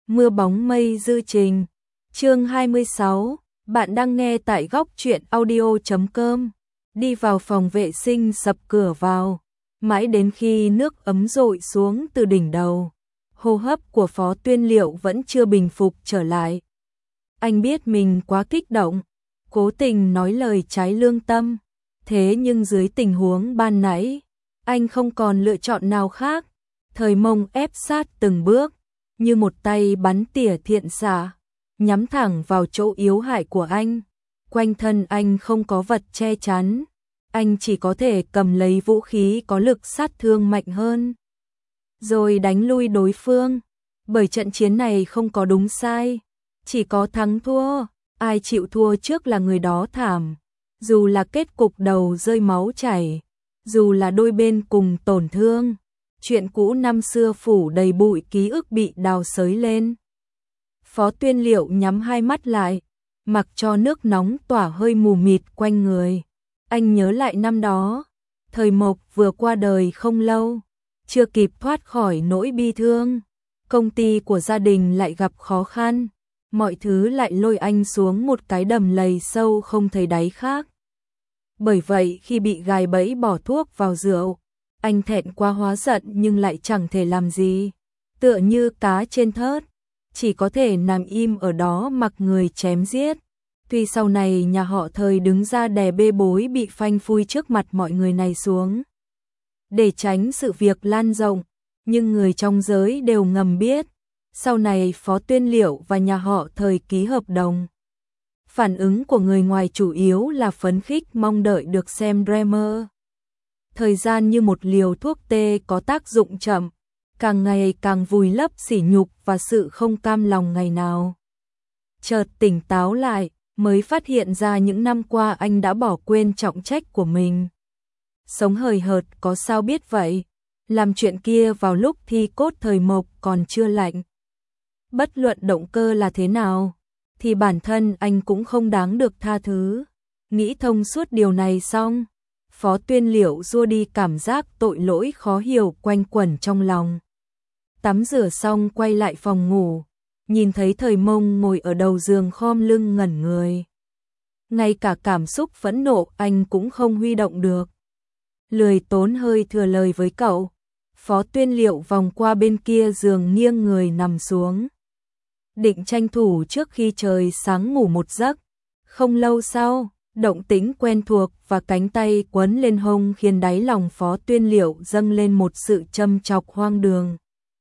Mưa bóng mây dư trình. Chương 26, bạn đang nghe tại góc truyện audio.com. Đi vào phòng vệ sinh sập cửa vào, mãi đến khi nước ấm dội xuống từ đỉnh đầu, hô hấp của Phó Tuyên Liệu vẫn chưa bình phục trở lại. Anh biết mình quá kích động, cố tình nói lời trái lương tâm, thế nhưng dưới tình huống ban nãy, anh không còn lựa chọn nào khác. Thời Mông ép sát từng bước, như một tay bắn tỉa thiện xạ, nhắm thẳng vào chỗ yếu hại của anh. Quanh thân anh không có vật che chắn, anh chỉ có thể cầm lấy vũ khí có lực sát thương mạnh hơn, rồi đánh lui đối phương. Bởi trận chiến này không có đúng sai, chỉ có thắng thua, ai chịu thua trước là người đó thảm. Dù là kết cục đầu rơi máu chảy, dù là đôi bên cùng tổn thương, chuyện cũ năm xưa phủ đầy bụi ký ức bị đào xới lên. Phó Tuyên Liệu nhắm hai mắt lại, mặc cho nước nóng tỏa hơi mù mịt quanh người. Anh nhớ lại năm đó, Thời Mộc vừa qua đời không lâu, chưa kịp thoát khỏi nỗi bi thương, công ty của gia đình lại gặp khó khăn, mọi thứ lại lôi anh xuống một cái đầm lầy sâu không thấy đáy khác. Bởi vậy khi bị gài bẫy bỏ thuốc vào rượu, anh thẹn quá hóa giận nhưng lại chẳng thể làm gì, tựa như cá trên thớt, chỉ có thể nằm im ở đó mặc người chém giết. Tuy sau này nhà họ Thời đứng ra đè bê bối bị phanh phui trước mặt mọi người này xuống, để tránh sự việc lan rộng, nhưng người trong giới đều ngầm biết, sau này Phó Tuyên Liệu và nhà họ Thời ký hợp đồng. Phản ứng của người ngoài chủ yếu là phấn khích mong đợi được xem drama. Thời gian như một liều thuốc tê có tác dụng chậm, càng ngày càng vùi lấp sỉ nhục và sự không cam lòng ngày nào. Chợt tỉnh táo lại, mới phát hiện ra những năm qua anh đã bỏ quên trọng trách của mình. Sống hời hợt có sao biết vậy, làm chuyện kia vào lúc thi cốt Thời Mộc còn chưa lạnh. Bất luận động cơ là thế nào, thì bản thân anh cũng không đáng được tha thứ. Nghĩ thông suốt điều này xong, Phó Tuyên Liệu xua đi cảm giác tội lỗi khó hiểu quanh quẩn trong lòng. Tắm rửa xong quay lại phòng ngủ, nhìn thấy Thời Mông ngồi ở đầu giường khom lưng ngẩn người. Ngay cả cảm xúc phẫn nộ anh cũng không huy động được. Lười tốn hơi thừa lời với cậu, Phó Tuyên Liệu vòng qua bên kia giường nghiêng người nằm xuống, định tranh thủ trước khi trời sáng ngủ một giấc. Không lâu sau, động tĩnh quen thuộc và cánh tay quấn lên hông khiến đáy lòng Phó Tuyên Liệu dâng lên một sự châm chọc hoang đường.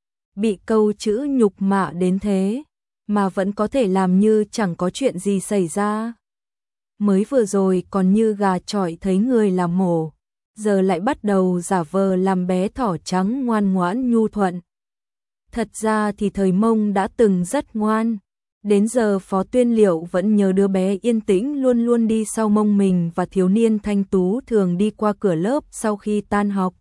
Bị câu chữ nhục mạ đến thế, mà vẫn có thể làm như chẳng có chuyện gì xảy ra. Mới vừa rồi còn như gà chọi thấy người là mổ, giờ lại bắt đầu giả vờ làm bé thỏ trắng ngoan ngoãn nhu thuận. Thật ra thì Thời Mông đã từng rất ngoan. Đến giờ Phó Tuyên Liệu vẫn nhớ đứa bé yên tĩnh luôn luôn đi sau mông mình và thiếu niên thanh tú thường đi qua cửa lớp sau khi tan học.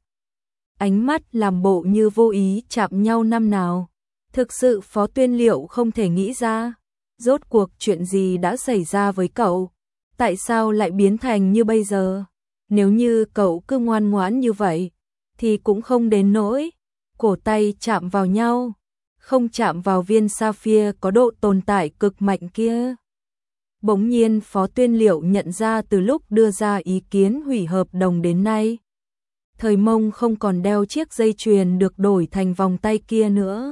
Ánh mắt làm bộ như vô ý chạm nhau năm nào. Thực sự Phó Tuyên Liệu không thể nghĩ ra, rốt cuộc chuyện gì đã xảy ra với cậu, tại sao lại biến thành như bây giờ. Nếu như cậu cứ ngoan ngoãn như vậy, thì cũng không đến nỗi. Cổ tay chạm vào nhau, không chạm vào viên sapphire có độ tồn tại cực mạnh kia. Bỗng nhiên Phó Tuyên Liệu nhận ra từ lúc đưa ra ý kiến hủy hợp đồng đến nay, Thời Mông không còn đeo chiếc dây chuyền được đổi thành vòng tay kia nữa.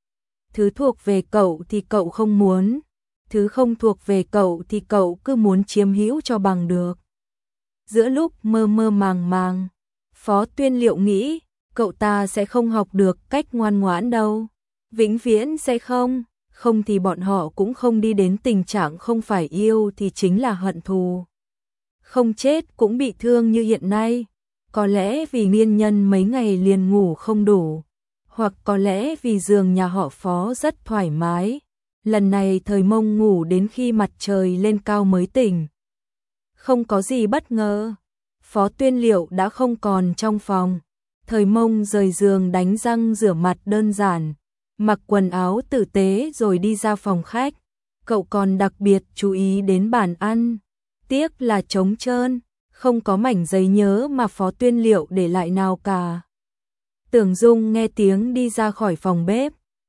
Thứ thuộc về cậu thì cậu không muốn, thứ không thuộc về cậu thì cậu cứ muốn chiếm hữu cho bằng được. Giữa lúc mơ mơ màng màng, Phó Tuyên Liệu nghĩ, cậu ta sẽ không học được cách ngoan ngoãn đâu. Vĩnh viễn sẽ không, không thì bọn họ cũng không đi đến tình trạng không phải yêu thì chính là hận thù. Không chết cũng bị thương như hiện nay, có lẽ vì nguyên nhân mấy ngày liền ngủ không đủ, hoặc có lẽ vì giường nhà họ Phó rất thoải mái. Lần này Thời Mông ngủ đến khi mặt trời lên cao mới tỉnh. Không có gì bất ngờ, Phó Tuyên Liệu đã không còn trong phòng. Thời Mông rời giường đánh răng rửa mặt đơn giản, mặc quần áo tử tế rồi đi ra phòng khách. Cậu còn đặc biệt chú ý đến bàn ăn, tiếc là trống trơn, không có mảnh giấy nhớ mà Phó Tuyên Liệu để lại nào cả. Tưởng Dung nghe tiếng đi ra khỏi phòng bếp,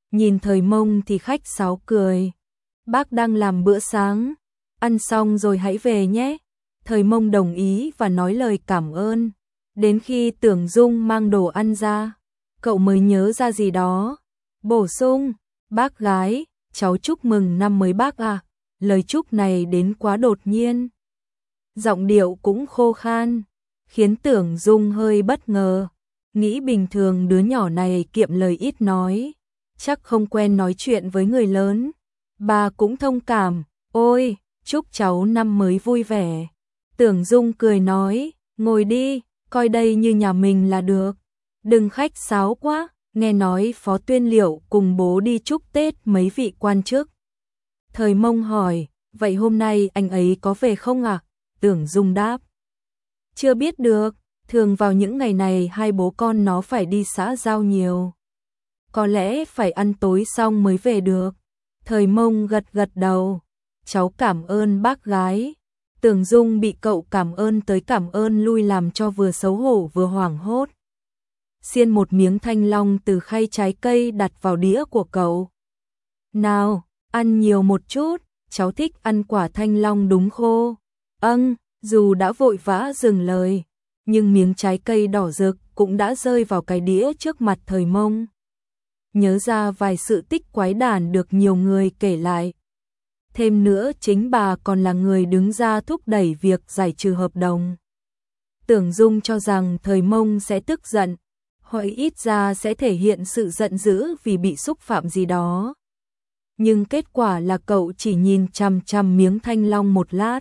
Nhìn Thời Mông thì khách sáo cười. Bác đang làm bữa sáng, ăn xong rồi hãy về nhé. Thời Mông đồng ý và nói lời cảm ơn. Đến khi Tưởng Dung mang đồ ăn ra, cậu mới nhớ ra gì đó. Bổ sung, bác gái, cháu chúc mừng năm mới bác à. Lời chúc này đến quá đột nhiên. Giọng điệu cũng khô khan, khiến Tưởng Dung hơi bất ngờ. Nghĩ bình thường đứa nhỏ này kiệm lời ít nói, chắc không quen nói chuyện với người lớn. Bà cũng thông cảm, ôi, chúc cháu năm mới vui vẻ. Tưởng Dung cười nói, ngồi đi, coi đây như nhà mình là được. Đừng khách sáo quá, nghe nói Phó Tuyên Liệu cùng bố đi chúc Tết mấy vị quan chức. Thời Mông hỏi, vậy hôm nay anh ấy có về không ạ? Tưởng Dung đáp, chưa biết được, thường vào những ngày này hai bố con nó phải đi xã giao nhiều. Có lẽ phải ăn tối xong mới về được. Thời Mông gật gật đầu, cháu cảm ơn bác gái. Tưởng Dung bị cậu cảm ơn tới cảm ơn lui làm cho vừa xấu hổ vừa hoảng hốt. Xiên một miếng thanh long từ khay trái cây đặt vào đĩa của cậu. Nào, ăn nhiều một chút, cháu thích ăn quả thanh long đúng khô. Dù đã vội vã dừng lời, nhưng miếng trái cây đỏ rực cũng đã rơi vào cái đĩa trước mặt Thời Mông. Nhớ ra vài sự tích quái đản được nhiều người kể lại. Thêm nữa chính bà còn là người đứng ra thúc đẩy việc giải trừ hợp đồng. Tưởng Dung cho rằng Thời Mông sẽ tức giận, hoặc ít ra sẽ thể hiện sự giận dữ vì bị xúc phạm gì đó. Nhưng kết quả là cậu chỉ nhìn chằm chằm miếng thanh long một lát.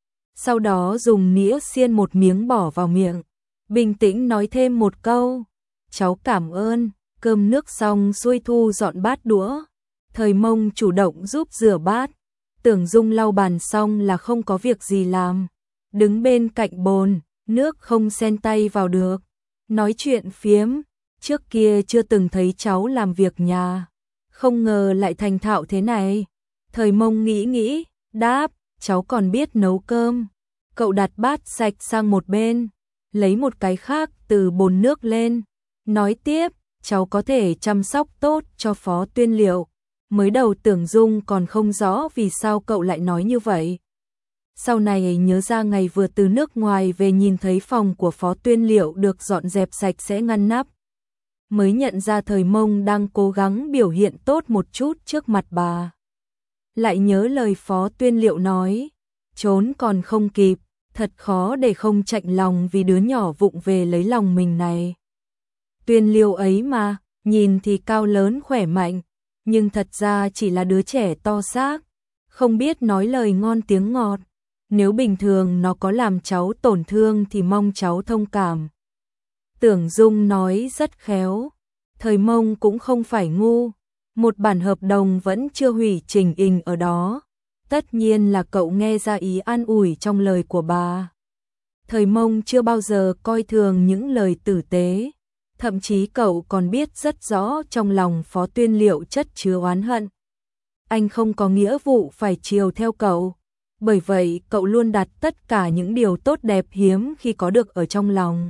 Sau đó dùng nĩa xiên một miếng bỏ vào miệng. Bình tĩnh nói thêm một câu. Cháu cảm ơn. Cơm nước xong xuôi thu dọn bát đũa. Thời Mông chủ động giúp rửa bát. Tưởng Dung lau bàn xong là không có việc gì làm. Đứng bên cạnh bồn, nước không xen tay vào được. Nói chuyện phiếm. Trước kia chưa từng thấy cháu làm việc nhà. Không ngờ lại thành thạo thế này. Thời Mông nghĩ, đáp, cháu còn biết nấu cơm. Cậu đặt bát sạch sang một bên, lấy một cái khác từ bồn nước lên. Nói tiếp, cháu có thể chăm sóc tốt cho Phó Tuyên Liệu. Mới đầu Tưởng Dung còn không rõ vì sao cậu lại nói như vậy. Sau này nhớ ra ngày vừa từ nước ngoài về nhìn thấy phòng của Phó Tuyên Liệu được dọn dẹp sạch sẽ ngăn nắp. Mới nhận ra Thời Mông đang cố gắng biểu hiện tốt một chút trước mặt bà. Lại nhớ lời Phó Tuyên Liệu nói, trốn còn không kịp, thật khó để không chạnh lòng vì đứa nhỏ vụng về lấy lòng mình này. Tuyên Liệu ấy mà, nhìn thì cao lớn khỏe mạnh, nhưng thật ra chỉ là đứa trẻ to xác, không biết nói lời ngon tiếng ngọt. Nếu bình thường nó có làm cháu tổn thương thì mong cháu thông cảm. Tưởng Dung nói rất khéo, Thời Mông cũng không phải ngu, một bản hợp đồng vẫn chưa hủy trình hình ở đó. Tất nhiên là cậu nghe ra ý an ủi trong lời của bà. Thời Mông chưa bao giờ coi thường những lời tử tế, thậm chí cậu còn biết rất rõ trong lòng Phó Tuyên Liệu chất chứa oán hận. Anh không có nghĩa vụ phải chiều theo cậu, bởi vậy cậu luôn đặt tất cả những điều tốt đẹp hiếm khi có được ở trong lòng.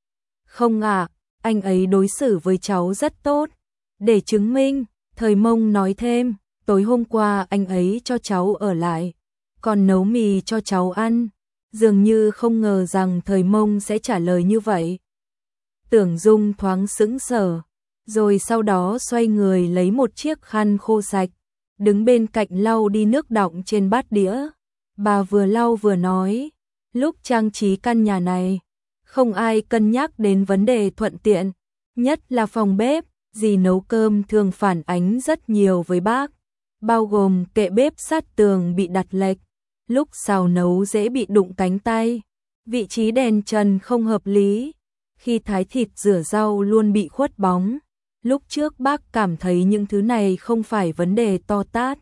Không ạ, anh ấy đối xử với cháu rất tốt. Để chứng minh, Thời Mông nói thêm, tối hôm qua anh ấy cho cháu ở lại, còn nấu mì cho cháu ăn. Dường như không ngờ rằng Thời Mông sẽ trả lời như vậy. Tưởng Dung thoáng sững sờ, rồi sau đó xoay người lấy một chiếc khăn khô sạch, đứng bên cạnh lau đi nước đọng trên bát đĩa. Bà vừa lau vừa nói, lúc trang trí căn nhà này, không ai cân nhắc đến vấn đề thuận tiện, nhất là phòng bếp, dì nấu cơm thường phản ánh rất nhiều với bác, bao gồm kệ bếp sát tường bị đặt lệch, lúc xào nấu dễ bị đụng cánh tay, vị trí đèn trần không hợp lý, khi thái thịt rửa rau luôn bị khuất bóng. Lúc trước bác cảm thấy những thứ này không phải vấn đề to tát.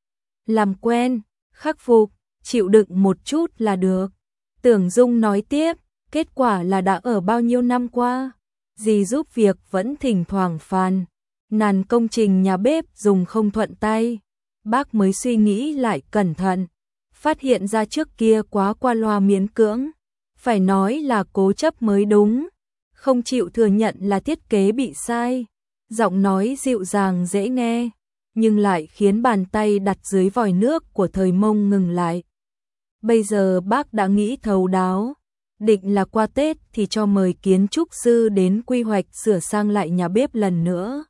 Làm quen, khắc phục, chịu đựng một chút là được. Tưởng Dung nói tiếp, kết quả là đã ở bao nhiêu năm qua, dì giúp việc vẫn thỉnh thoảng phàn nàn công trình nhà bếp dùng không thuận tay. Bác mới suy nghĩ lại cẩn thận, phát hiện ra trước kia quá qua loa miễn cưỡng, phải nói là cố chấp mới đúng, không chịu thừa nhận là thiết kế bị sai. giọng nói dịu dàng dễ nghe, nhưng lại khiến bàn tay đặt dưới vòi nước của Thời Mông ngừng lại. Bây giờ bác đã nghĩ thấu đáo, định là qua Tết thì cho mời kiến trúc sư đến quy hoạch sửa sang lại nhà bếp lần nữa.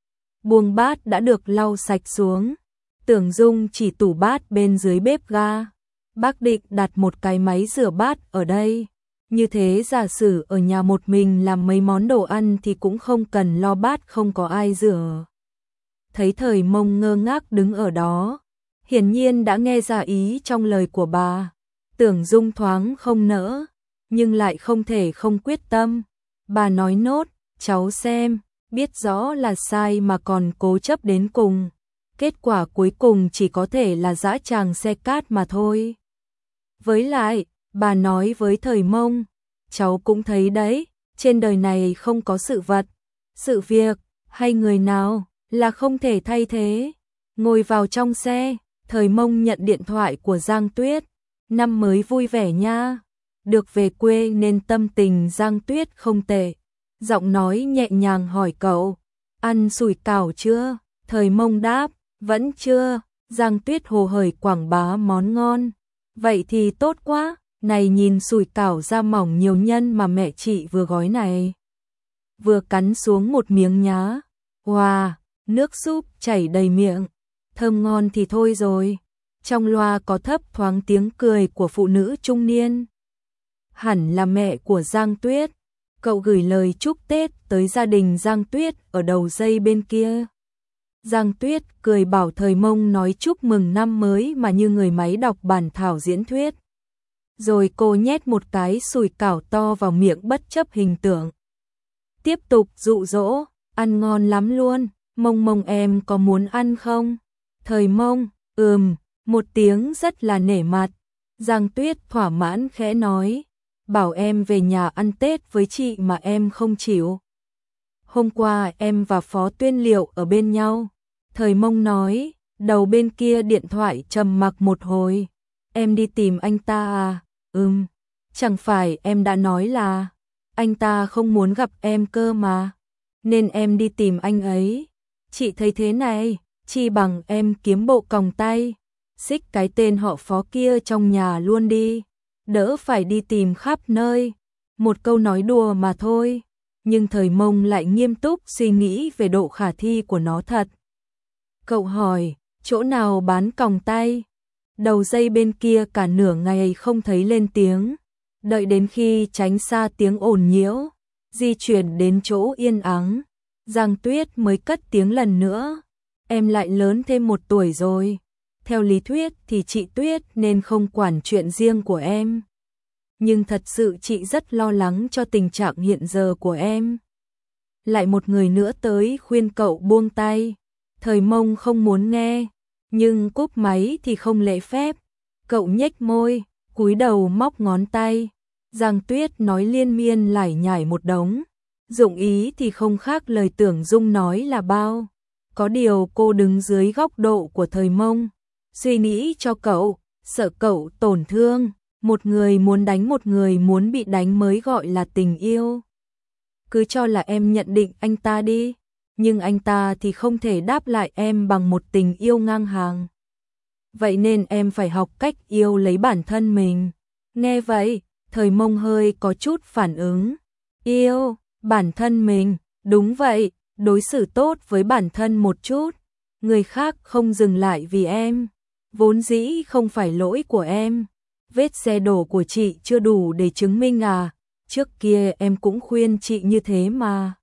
Buồng bát đã được lau sạch xuống, Tưởng Dung chỉ tủ bát bên dưới bếp ga. Bác định đặt một cái máy rửa bát ở đây. Như thế giả sử ở nhà một mình làm mấy món đồ ăn thì cũng không cần lo bát không có ai rửa. Thấy Thời Mông ngơ ngác đứng ở đó, hiển nhiên đã nghe ra ý trong lời của bà. Tưởng Dung thoáng không nỡ, nhưng lại không thể không quyết tâm. Bà nói nốt, cháu xem, biết rõ là sai mà còn cố chấp đến cùng. Kết quả cuối cùng chỉ có thể là dã tràng xe cát mà thôi. Với lại, bà nói với Thời Mông, cháu cũng thấy đấy, trên đời này không có sự vật, sự việc, hay người nào là không thể thay thế. Ngồi vào trong xe, Thời Mông nhận điện thoại của Giang Tuyết. Năm mới vui vẻ nha. Được về quê nên tâm tình Giang Tuyết không tệ. Giọng nói nhẹ nhàng hỏi cậu, ăn sủi cảo chưa? Thời Mông đáp, vẫn chưa. Giang Tuyết hồ hởi quảng bá món ngon. Vậy thì tốt quá, này nhìn sủi cảo da mỏng nhiều nhân mà mẹ chị vừa gói này. Vừa cắn xuống một miếng nhá. Wow, nước súp chảy đầy miệng. Thơm ngon thì thôi rồi. Trong loa có thấp thoáng tiếng cười của phụ nữ trung niên. Hẳn là mẹ của Giang Tuyết. Cậu gửi lời chúc Tết tới gia đình Giang Tuyết ở đầu dây bên kia. Giang Tuyết cười bảo Thời Mông nói chúc mừng năm mới mà như người máy đọc bản thảo diễn thuyết. Rồi cô nhét một cái sủi cảo to vào miệng bất chấp hình tượng. Tiếp tục dụ dỗ, ăn ngon lắm luôn, Mông Mông em có muốn ăn không? Thời Mông, một tiếng rất là nể mặt. Giang Tuyết thỏa mãn khẽ nói, bảo em về nhà ăn Tết với chị mà em không chịu. Hôm qua em và Phó Tuyên Liệu ở bên nhau. Thời Mông nói, đầu bên kia điện thoại trầm mặc một hồi. Em đi tìm anh ta à? Chẳng phải em đã nói là anh ta không muốn gặp em cơ mà. Nên em đi tìm anh ấy. Chị thấy thế này, chi bằng em kiếm bộ còng tay, xích cái tên họ Phó kia trong nhà luôn đi. Đỡ phải đi tìm khắp nơi. Một câu nói đùa mà thôi. Nhưng Thời Mông lại nghiêm túc suy nghĩ về độ khả thi của nó thật. Cậu hỏi, chỗ nào bán còng tay? Đầu dây bên kia cả nửa ngày không thấy lên tiếng. Đợi đến khi tránh xa tiếng ồn nhiễu, di chuyển đến chỗ yên ắng, Giang Tuyết mới cất tiếng lần nữa. Em lại lớn thêm 1 tuổi rồi. Theo lý thuyết thì chị Tuyết nên không quản chuyện riêng của em. Nhưng thật sự chị rất lo lắng cho tình trạng hiện giờ của em. Lại một người nữa tới khuyên cậu buông tay. Thời Mông không muốn nghe, nhưng cúp máy thì không lễ phép. Cậu nhếch môi, cúi đầu móc ngón tay. Giang Tuyết nói liên miên lải nhải một đống. Dụng ý thì không khác lời Tưởng Dung nói là bao. Có điều cô đứng dưới góc độ của Thời Mông, suy nghĩ cho cậu, sợ cậu tổn thương. Một người muốn đánh một người muốn bị đánh mới gọi là tình yêu. Cứ cho là em nhận định anh ta đi, nhưng anh ta thì không thể đáp lại em bằng một tình yêu ngang hàng. Vậy nên em phải học cách yêu lấy bản thân mình. Nghe vậy, Thời Mông hơi có chút phản ứng. Yêu bản thân mình, đúng vậy, đối xử tốt với bản thân một chút. Người khác không dừng lại vì em, vốn dĩ không phải lỗi của em. Vết xe đổ của chị chưa đủ để chứng minh à? Trước kia em cũng khuyên chị như thế mà.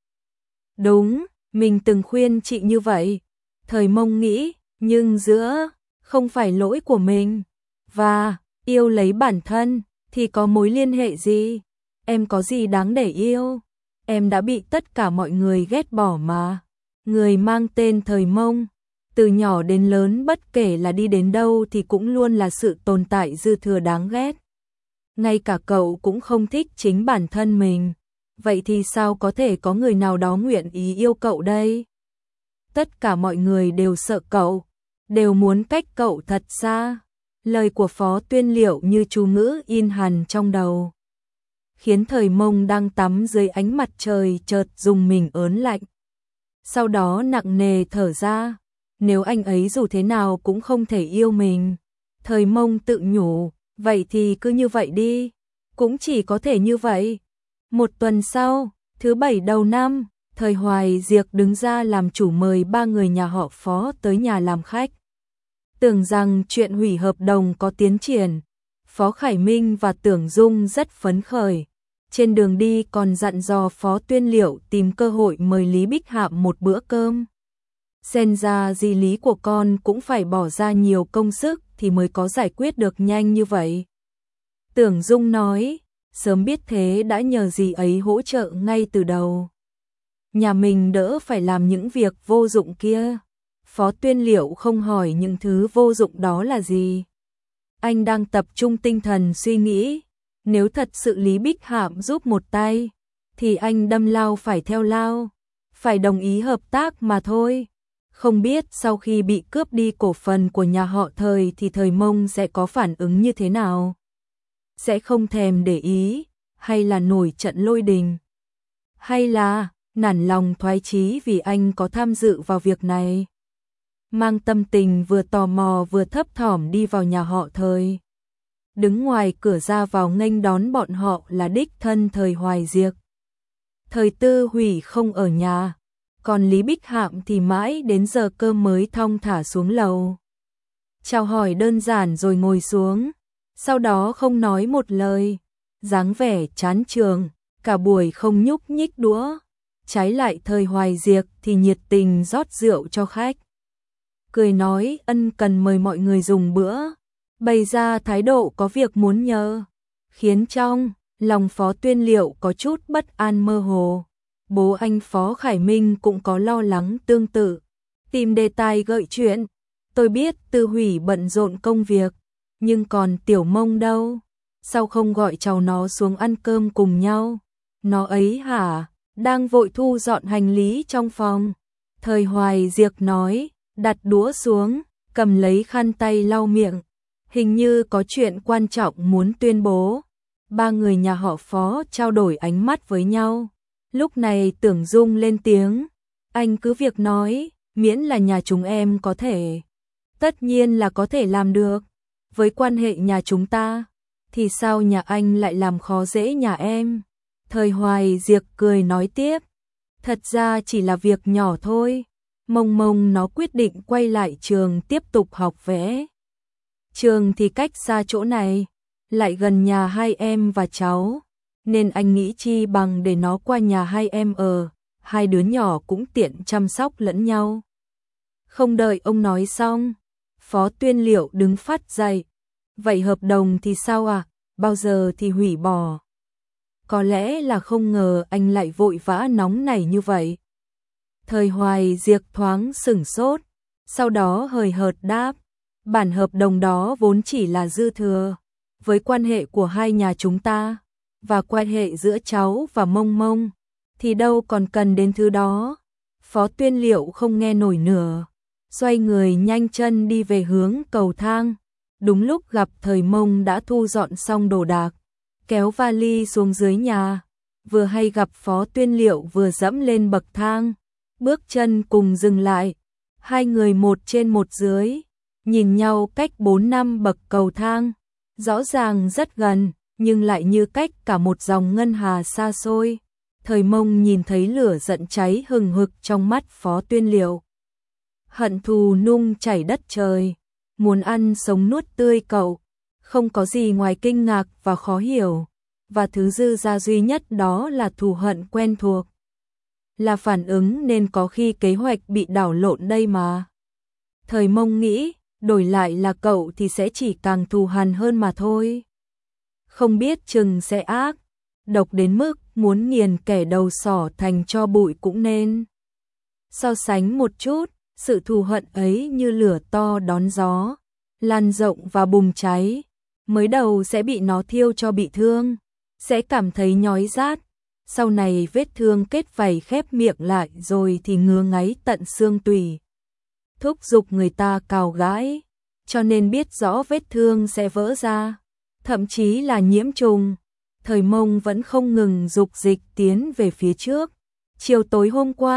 Đúng, mình từng khuyên chị như vậy. Thời Mông nghĩ, nhưng giữa không phải lỗi của mình và yêu lấy bản thân thì có mối liên hệ gì? Em có gì đáng để yêu? Em đã bị tất cả mọi người ghét bỏ mà. Người mang tên Thời Mông, từ nhỏ đến lớn bất kể là đi đến đâu thì cũng luôn là sự tồn tại dư thừa đáng ghét. Ngay cả cậu cũng không thích chính bản thân mình. Vậy thì sao có thể có người nào đó nguyện ý yêu cậu đây? Tất cả mọi người đều sợ cậu, đều muốn cách cậu thật xa. Lời của Phó Tuyên Liệu như chú ngữ in hằn trong đầu, khiến Thời Mông đang tắm dưới ánh mặt trời chợt rùng mình ớn lạnh. sau đó nặng nề thở ra, nếu anh ấy dù thế nào cũng không thể yêu mình. Thời Mông tự nhủ, vậy thì cứ như vậy đi, cũng chỉ có thể như vậy. Một tuần sau, thứ bảy đầu năm, Thời Hoài Diệc đứng ra làm chủ mời 3 người nhà họ Phó tới nhà làm khách. Tưởng rằng chuyện hủy hợp đồng có tiến triển, Phó Khải Minh và Tưởng Dung rất phấn khởi. Trên đường đi còn dặn dò Phó Tuyên Liệu tìm cơ hội mời Lý Bích Hạm một bữa cơm. Xem ra di lý của con cũng phải bỏ ra nhiều công sức thì mới có giải quyết được nhanh như vậy. Tưởng Dung nói, sớm biết thế đã nhờ dì ấy hỗ trợ ngay từ đầu. Nhà mình đỡ phải làm những việc vô dụng kia. Phó Tuyên Liệu không hỏi những thứ vô dụng đó là gì. Anh đang tập trung tinh thần suy nghĩ, nếu thật sự Lý Bích Hạm giúp một tay, thì anh đâm lao phải theo lao, phải đồng ý hợp tác mà thôi. Không biết sau khi bị cướp đi cổ phần của nhà họ Thời thì Thời Mông sẽ có phản ứng như thế nào? Sẽ không thèm để ý, hay là nổi trận lôi đình? Hay là nản lòng thoái chí vì anh có tham dự vào việc này? Mang tâm tình vừa tò mò vừa thấp thỏm đi vào nhà họ Thời. Đứng ngoài cửa ra vào nghênh đón bọn họ là đích thân Thời Hoài Diệc. Thời Tư Hủy không ở nhà, còn Lý Bích Hạm thì mãi đến giờ cơm mới thong thả xuống lầu. Chào hỏi đơn giản rồi ngồi xuống, sau đó không nói một lời, dáng vẻ chán chường, cả buổi không nhúc nhích đũa. Trái lại Thời Hoài Diệc thì nhiệt tình rót rượu cho khách. Cười nói ân cần mời mọi người dùng bữa, bày ra thái độ có việc muốn nhờ, khiến trong lòng Phó Tuyên Liệu có chút bất an mơ hồ. Bố anh Phó Khải Minh cũng có lo lắng tương tự, tìm đề tài gợi chuyện. Tôi biết Tư Hủy bận rộn công việc, nhưng còn Tiểu Mông đâu? Sao không gọi cháu nó xuống ăn cơm cùng nhau? Nó ấy hả? Đang vội thu dọn hành lý trong phòng. Thời Hoài Diệc nói, đặt đũa xuống, cầm lấy khăn tay lau miệng. Hình như có chuyện quan trọng muốn tuyên bố. Ba người nhà họ Phó trao đổi ánh mắt với nhau. Lúc này Tưởng Dung lên tiếng, anh cứ việc nói, miễn là nhà chúng em có thể. Tất nhiên là có thể làm được. Với quan hệ nhà chúng ta, thì sao nhà anh lại làm khó dễ nhà em? Thời Hoài Diệc cười nói tiếp, thật ra chỉ là việc nhỏ thôi. Mông Mông nó quyết định quay lại trường tiếp tục học vẽ. Trường thì cách xa chỗ này, lại gần nhà hai em và cháu, nên anh nghĩ chi bằng để nó qua nhà hai em ở, hai đứa nhỏ cũng tiện chăm sóc lẫn nhau. Không đợi ông nói xong, Phó Tuyên Liệu đứng phát dậy. Vậy hợp đồng thì sao à? Bao giờ thì hủy bỏ? Có lẽ là không ngờ anh lại vội vã nóng nảy như vậy. Thời Hoài Diệc thoáng sửng sốt, sau đó hời hợt đáp, bản hợp đồng đó vốn chỉ là dư thừa. Với quan hệ của hai nhà chúng ta, và quan hệ giữa cháu và Mông Mông, thì đâu còn cần đến thứ đó. Phó Tuyên Liệu không nghe nổi nữa, xoay người nhanh chân đi về hướng cầu thang. Đúng lúc gặp Thời Mông đã thu dọn xong đồ đạc, kéo vali xuống dưới nhà. Vừa hay gặp Phó Tuyên Liệu vừa dẫm lên bậc thang, bước chân cùng dừng lại. Hai người một trên một dưới, nhìn nhau cách 4 năm bậc cầu thang, rõ ràng rất gần, nhưng lại như cách cả một dòng ngân hà xa xôi. Thời Mông nhìn thấy lửa giận cháy hừng hực trong mắt Phó Tuyên Liệu. Hận thù nung chảy đất trời, muốn ăn sống nuốt tươi cậu, không có gì ngoài kinh ngạc và khó hiểu, và thứ dư ra duy nhất đó là thù hận quen thuộc. Là phản ứng nên có khi kế hoạch bị đảo lộn đây mà. Thời Mông nghĩ, đổi lại là cậu thì sẽ chỉ càng thù hằn hơn mà thôi. Không biết chừng sẽ ác, độc đến mức muốn nghiền kẻ đầu sỏ thành tro bụi cũng nên. So sánh một chút, sự thù hận ấy như lửa to đón gió, lan rộng và bùng cháy. Mới đầu sẽ bị nó thiêu cho bị thương, sẽ cảm thấy nhói rát. Sau này vết thương kết vảy khép miệng lại rồi thì ngứa ngáy tận xương tủy. Thúc giục người ta cào gãi, cho nên biết rõ vết thương sẽ vỡ ra, thậm chí là nhiễm trùng. Thời Mông vẫn không ngừng dục dịch tiến về phía trước. Chiều tối hôm qua,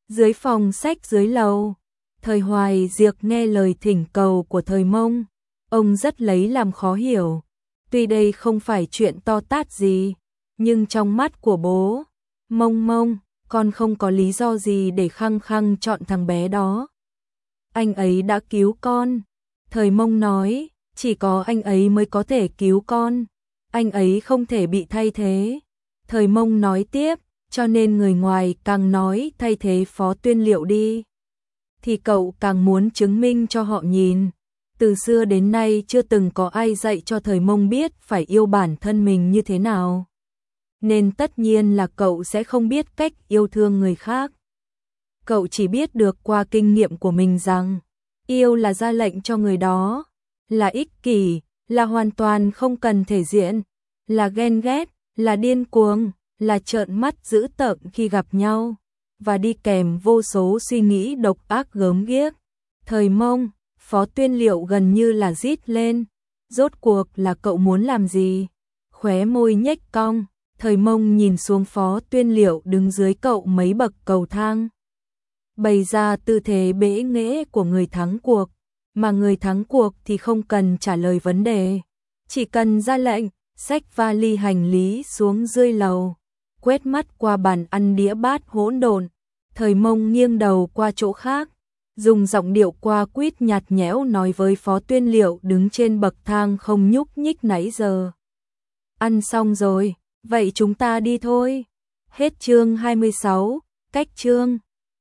Dưới phòng sách dưới lầu, Thời Hoài Diệc nghe lời thỉnh cầu của Thời Mông, ông rất lấy làm khó hiểu. Tuy đây không phải chuyện to tát gì, nhưng trong mắt của bố, Mông Mông, con không có lý do gì để khăng khăng chọn thằng bé đó. Anh ấy đã cứu con. Thời Mông nói, chỉ có anh ấy mới có thể cứu con. Anh ấy không thể bị thay thế. Thời Mông nói tiếp, cho nên người ngoài càng nói thay thế Phó Tuyên Liệu đi, thì cậu càng muốn chứng minh cho họ nhìn. Từ xưa đến nay chưa từng có ai dạy cho Thời Mông biết phải yêu bản thân mình như thế nào. Nên tất nhiên là cậu sẽ không biết cách yêu thương người khác. Cậu chỉ biết được qua kinh nghiệm của mình rằng, yêu là ra lệnh cho người đó, là ích kỷ, là hoàn toàn không cần thể diện, là ghen ghét, là điên cuồng, là trợn mắt dữ tợn khi gặp nhau, và đi kèm vô số suy nghĩ độc ác gớm ghiếc. Thời Mông, Phó Tuyên Liệu gần như là rít lên, rốt cuộc là cậu muốn làm gì? Khóe môi nhếch cong, Thời Mông nhìn xuống Phó Tuyên Liệu đứng dưới cậu mấy bậc cầu thang, bày ra tư thế bẽ nghễ của người thắng cuộc, mà người thắng cuộc thì không cần trả lời vấn đề, chỉ cần ra lệnh, xách vali hành lý xuống dưới lầu, quét mắt qua bàn ăn đĩa bát hỗn độn. Thời Mông nghiêng đầu qua chỗ khác, dùng giọng điệu qua quýt nhạt nhẽo nói với Phó Tuyên Liệu đứng trên bậc thang không nhúc nhích nãy giờ. Ăn xong rồi, vậy chúng ta đi thôi. Hết chương 26, cách chương.